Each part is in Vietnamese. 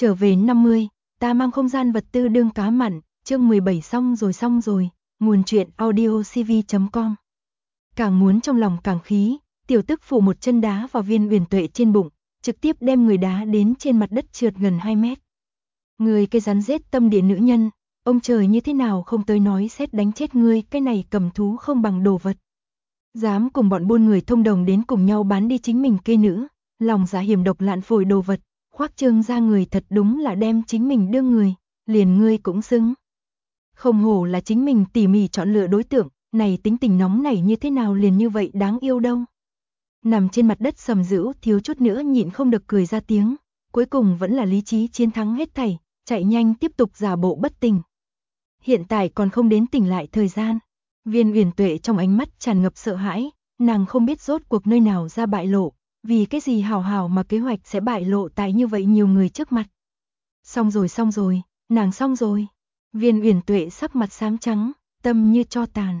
Trở về 50, ta mang không gian vật tư đương cá mặn, chương 17 xong rồi, nguồn truyện audiocv.com. Càng muốn trong lòng càng khí, tiểu tức phủ một chân đá vào Viên Uyển Tuệ trên bụng, trực tiếp đem người đá đến trên mặt đất trượt gần 2 mét. Người cái rắn rết tâm địa nữ nhân, ông trời như thế nào không tới nói xét đánh chết ngươi, cái này cầm thú không bằng đồ vật. Dám cùng bọn buôn người thông đồng đến cùng nhau bán đi chính mình kê nữ, lòng dạ hiểm độc lạn phổi đồ vật, khoác trương ra người thật đúng là đem chính mình đương người, liền ngươi cũng xứng. Không hổ là chính mình tỉ mỉ chọn lựa đối tượng, này tính tình nóng nảy như thế nào liền như vậy đáng yêu đâu. Nằm trên mặt đất Sầm Dữ thiếu chút nữa nhịn không được cười ra tiếng, cuối cùng vẫn là lý trí chiến thắng hết thảy, chạy nhanh tiếp tục giả bộ bất tỉnh. Hiện tại còn không đến tỉnh lại thời gian. Viên Uyển Tuệ trong ánh mắt tràn ngập sợ hãi, nàng không biết rốt cuộc nơi nào ra bại lộ, vì cái gì hào hào mà kế hoạch sẽ bại lộ tại như vậy nhiều người trước mặt. Xong rồi, nàng xong rồi. Viên Uyển Tuệ sắc mặt xám trắng, tâm như tro tàn.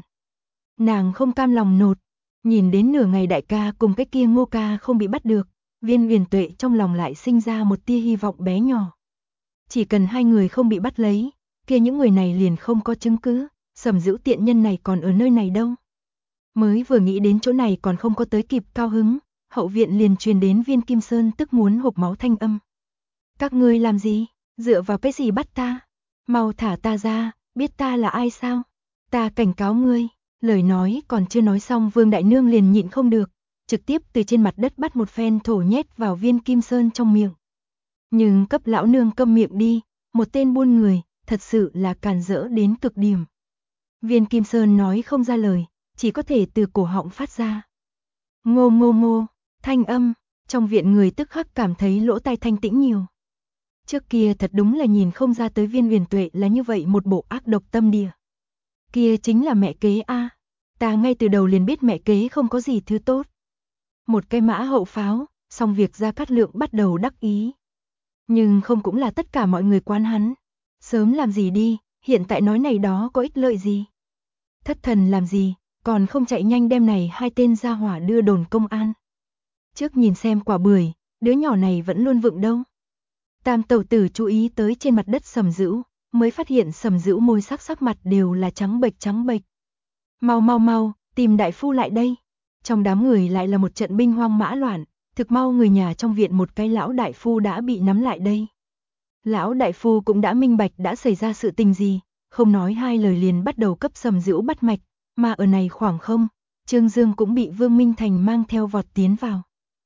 Nàng không cam lòng nột, nhìn đến nửa ngày đại ca cùng cái kia Ngô ca không bị bắt được, Viên Uyển Tuệ trong lòng lại sinh ra một tia hy vọng bé nhỏ. Chỉ cần hai người không bị bắt lấy, kia những người này liền không có chứng cứ, Sầm Dữ tiện nhân này còn ở nơi này đâu. Mới vừa nghĩ đến chỗ này còn không có tới kịp cao hứng, hậu viện liền truyền đến Viên Kim Sơn tức muốn hộc máu thanh âm. Các ngươi làm gì? Dựa vào cái gì bắt ta? Mau thả ta ra, biết ta là ai sao? Ta cảnh cáo ngươi. Lời nói còn chưa nói xong Vương Đại Nương liền nhịn không được, trực tiếp từ trên mặt đất bắt một phen thổ nhét vào Viên Kim Sơn trong miệng. Nhưng cấp lão nương câm miệng đi, một tên buôn người, thật sự là càn rỡ đến cực điểm. Viên Kim Sơn nói không ra lời, chỉ có thể từ cổ họng phát ra. Ngô ngô ngô, thanh âm, trong viện người tức khắc cảm thấy lỗ tai thanh tĩnh nhiều. Trước kia thật đúng là nhìn không ra tới Viên Uyển Tuệ là như vậy một bộ ác độc tâm địa. Kia chính là mẹ kế a, ta ngay từ đầu liền biết mẹ kế không có gì thứ tốt. Một cái mã hậu pháo, xong việc Gia Cát Lượng bắt đầu đắc ý. Nhưng không cũng là tất cả mọi người quan hắn. Sớm làm gì đi, hiện tại nói này đó có ích lợi gì. Thất thần làm gì, còn không chạy nhanh đem này hai tên gia hỏa đưa đồn công an. Trước nhìn xem quả bưởi, đứa nhỏ này vẫn luôn vựng đâu. Tam tẩu tử chú ý tới trên mặt đất Sầm Dữ, mới phát hiện Sầm Dữ môi sắc mặt đều là trắng bệch. Mau, tìm đại phu lại đây. Trong đám người lại là một trận binh hoang mã loạn, thực mau người nhà trong viện một cái lão đại phu đã bị nắm lại đây. Lão đại phu cũng đã minh bạch đã xảy ra sự tình gì, không nói hai lời liền bắt đầu cấp Sầm Dữ bắt mạch, mà ở này khoảng không, Trương Dương cũng bị Vương Minh Thành mang theo vọt tiến vào.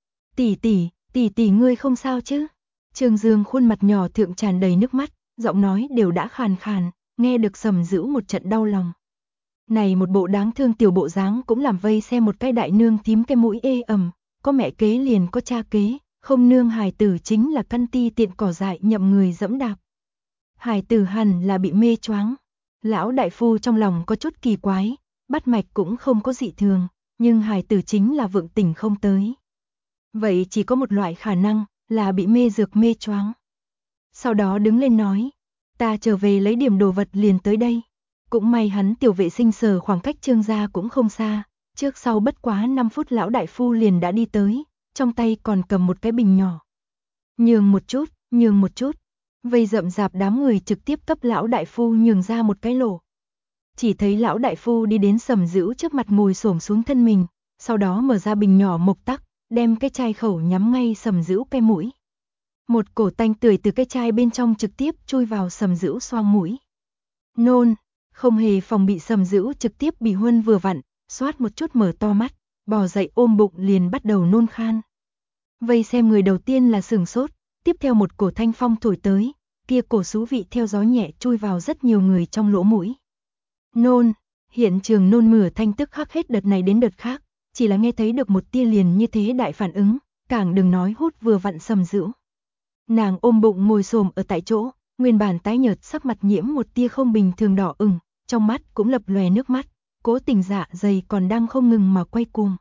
Tỷ ngươi không sao chứ? Trương Dương khuôn mặt nhỏ thượng tràn đầy nước mắt, giọng nói đều đã khàn khàn, nghe được Sầm Dữ một trận đau lòng. Này một bộ đáng thương tiểu bộ dáng cũng làm vây xem một cái đại nương thím cái mũi ê ẩm, có mẹ kế liền có cha kế, không nương hài tử chính là căn ti tiện cỏ dại nhậm người dẫm đạp. Hài tử hẳn là bị mê choáng. Lão đại phu trong lòng có chút kỳ quái, bắt mạch cũng không có dị thường, nhưng hài tử chính là vượng tỉnh không tới. Vậy chỉ có một loại khả năng là bị mê dược mê choáng. Sau đó đứng lên nói, ta trở về lấy điểm đồ vật liền tới đây. Cũng may hắn tiểu vệ sinh sở khoảng cách Trương gia cũng không xa, trước sau bất quá 5 phút lão đại phu liền đã đi tới, trong tay còn cầm một cái bình nhỏ. Nhường một chút, vây rậm rạp đám người trực tiếp cấp lão đại phu nhường ra một cái lỗ. Chỉ thấy lão đại phu đi đến Sầm Dữ trước mặt ngồi xổm xuống thân mình, sau đó mở ra bình nhỏ mộc tắc, đem cái chai khẩu nhắm ngay Sầm Dữ cái mũi. Một cổ tanh tưởi từ cái chai bên trong trực tiếp chui vào Sầm Dữ xoang mũi. Nôn, không hề phòng bị Sầm Dữ trực tiếp bị huân vừa vặn, xoát một chút mở to mắt, bò dậy ôm bụng liền bắt đầu nôn khan. Vây xem người đầu tiên là sửng sốt, tiếp theo một cổ thanh phong thổi tới, kia cổ xú vị theo gió nhẹ chui vào rất nhiều người trong lỗ mũi. Nôn, hiện trường nôn mửa thanh tức khắc hết đợt này đến đợt khác, chỉ là nghe thấy được một tia liền như thế đại phản ứng, càng đừng nói hút vừa vặn Sầm Dữ. Nàng ôm bụng ngồi xổm ở tại chỗ, nguyên bản tái nhợt sắc mặt nhiễm một tia không bình thường đỏ ửng, trong mắt cũng lập lòe nước mắt, cố tình dạ dày còn đang không ngừng mà quay cuồng.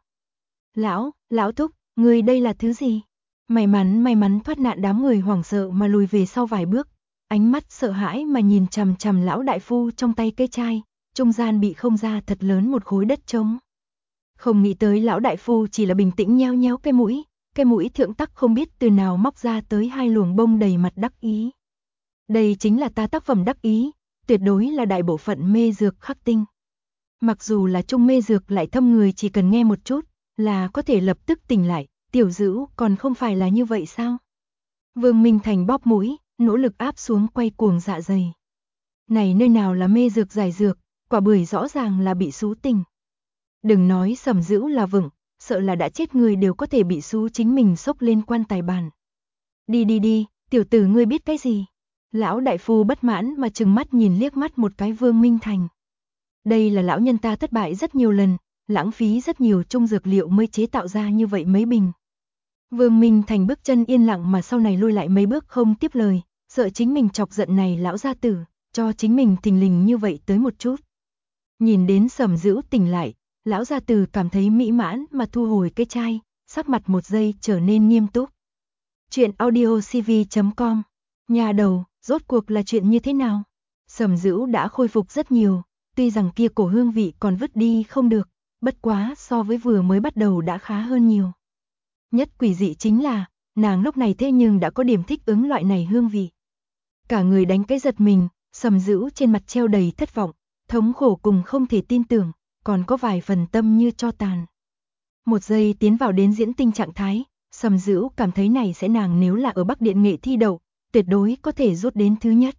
Lão thúc, người đây là thứ gì? May mắn thoát nạn đám người hoảng sợ mà lùi về sau vài bước, ánh mắt sợ hãi mà nhìn chằm chằm lão đại phu trong tay cây chai, trung gian bị không ra thật lớn một khối đất trống. Không nghĩ tới lão đại phu chỉ là bình tĩnh nheo nhéo cái mũi, cái mũi thượng tắc không biết từ nào móc ra tới hai luồng bông đầy mặt đắc ý. Đây chính là ta tác phẩm đắc ý, tuyệt đối là đại bộ phận mê dược khắc tinh. Mặc dù là trung mê dược lại thâm người chỉ cần nghe một chút, là có thể lập tức tỉnh lại, Tiểu Dữu còn không phải là như vậy sao? Vương Minh Thành bóp mũi, nỗ lực áp xuống quay cuồng dạ dày. Này nơi nào là mê dược giải dược, quả bưởi rõ ràng là bị xú tình. Đừng nói Sầm Dữu là vựng, sợ là đã chết người đều có thể bị xú chính mình xốc lên quan tài bàn. Đi, tiểu tử ngươi biết cái gì? Lão đại phu bất mãn mà trừng mắt nhìn liếc mắt một cái Vương Minh Thành. Đây là lão nhân ta thất bại rất nhiều lần, lãng phí rất nhiều trung dược liệu mới chế tạo ra như vậy mấy bình. Vương Minh Thành bước chân yên lặng mà sau này lui lại mấy bước không tiếp lời, sợ chính mình chọc giận này lão gia tử, cho chính mình thình lình như vậy tới một chút. Nhìn đến Sầm Dữu tỉnh lại, lão gia tử cảm thấy mỹ mãn mà thu hồi cái chai, sắc mặt một giây trở nên nghiêm túc. Chuyện audiocv.com. Nhà đầu, rốt cuộc là chuyện như thế nào? Sầm Dữu đã khôi phục rất nhiều, tuy rằng kia cổ hương vị còn vứt đi không được, bất quá so với vừa mới bắt đầu đã khá hơn nhiều. Nhất quỷ dị chính là, nàng lúc này thế nhưng đã có điểm thích ứng loại này hương vị. Cả người đánh cái giật mình, Sầm Dữu trên mặt treo đầy thất vọng, thống khổ cùng không thể tin tưởng, còn có vài phần tâm như tro tàn. Một giây tiến vào đến diễn tinh trạng thái, Sầm Dữu cảm thấy này sẽ nàng nếu là ở Bắc Điện nghệ thi đậu, tuyệt đối có thể rút đến thứ nhất.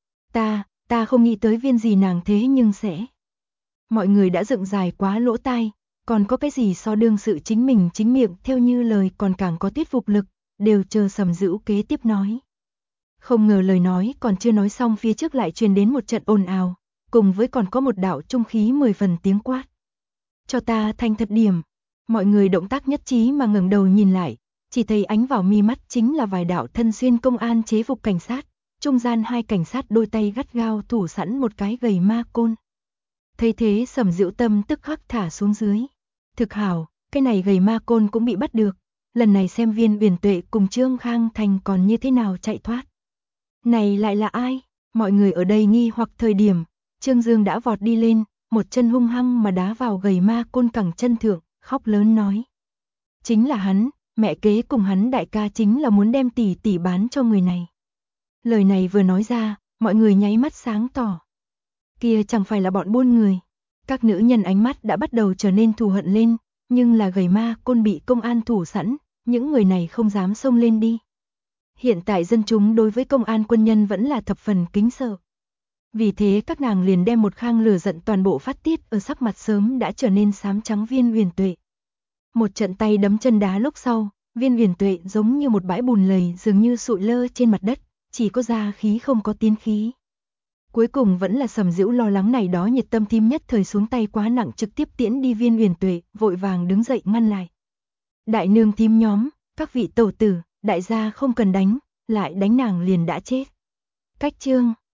Ta không nghĩ tới viên gì nàng thế nhưng sẽ. Mọi người đã dựng dài quá lỗ tai, còn có cái gì so đương sự chính mình chính miệng theo như lời còn càng có thuyết phục lực, đều chờ Sầm Dữu kế tiếp nói. Không ngờ lời nói còn chưa nói xong phía trước lại truyền đến một trận ồn ào, cùng với còn có một đạo trung khí 10 phần tiếng quát. Cho ta thành thật điểm. Mọi người động tác nhất trí mà ngẩng đầu nhìn lại, chỉ thấy ánh vào mi mắt chính là vài đạo thân xuyên công an chế phục cảnh sát, trung gian hai cảnh sát đôi tay gắt gao thủ sẵn một cái gầy ma côn. Thấy thế Sầm Dữu tâm tức khắc thả xuống dưới. Thực hảo, cái này gầy ma côn cũng bị bắt được, lần này xem Viên Uyển Tuệ cùng Trương Khang Thành còn như thế nào chạy thoát. Này lại là ai? Mọi người ở đây nghi hoặc thời điểm, Trương Dương đã vọt đi lên, một chân hung hăng mà đá vào gầy ma côn cẳng chân thượng, khóc lớn nói. Chính là hắn, mẹ kế cùng hắn đại ca chính là muốn đem tỷ tỷ bán cho người này. Lời này vừa nói ra, mọi người nháy mắt sáng tỏ. Kia chẳng phải là bọn buôn người. Các nữ nhân ánh mắt đã bắt đầu trở nên thù hận lên, nhưng là gầy ma côn bị công an thủ sẵn, những người này không dám xông lên đi. Hiện tại dân chúng đối với công an quân nhân vẫn là thập phần kính sợ. Vì thế các nàng liền đem một khang lửa giận toàn bộ phát tiết ở sắc mặt sớm đã trở nên xám trắng Viên Uyển Tuệ. Một trận tay đấm chân đá lúc sau, Viên Uyển Tuệ giống như một bãi bùn lầy dường như sụi lơ trên mặt đất, chỉ có ra khí không có tiến khí. Cuối cùng vẫn là Sầm Dữu lo lắng này đó nhiệt tâm thím nhất thời xuống tay quá nặng trực tiếp tiễn đi Viên Uyển Tuệ, vội vàng đứng dậy ngăn lại. Đại nương thím nhóm, các vị tẩu tử, đại gia không cần đánh, lại đánh nàng liền đã chết. Cách chương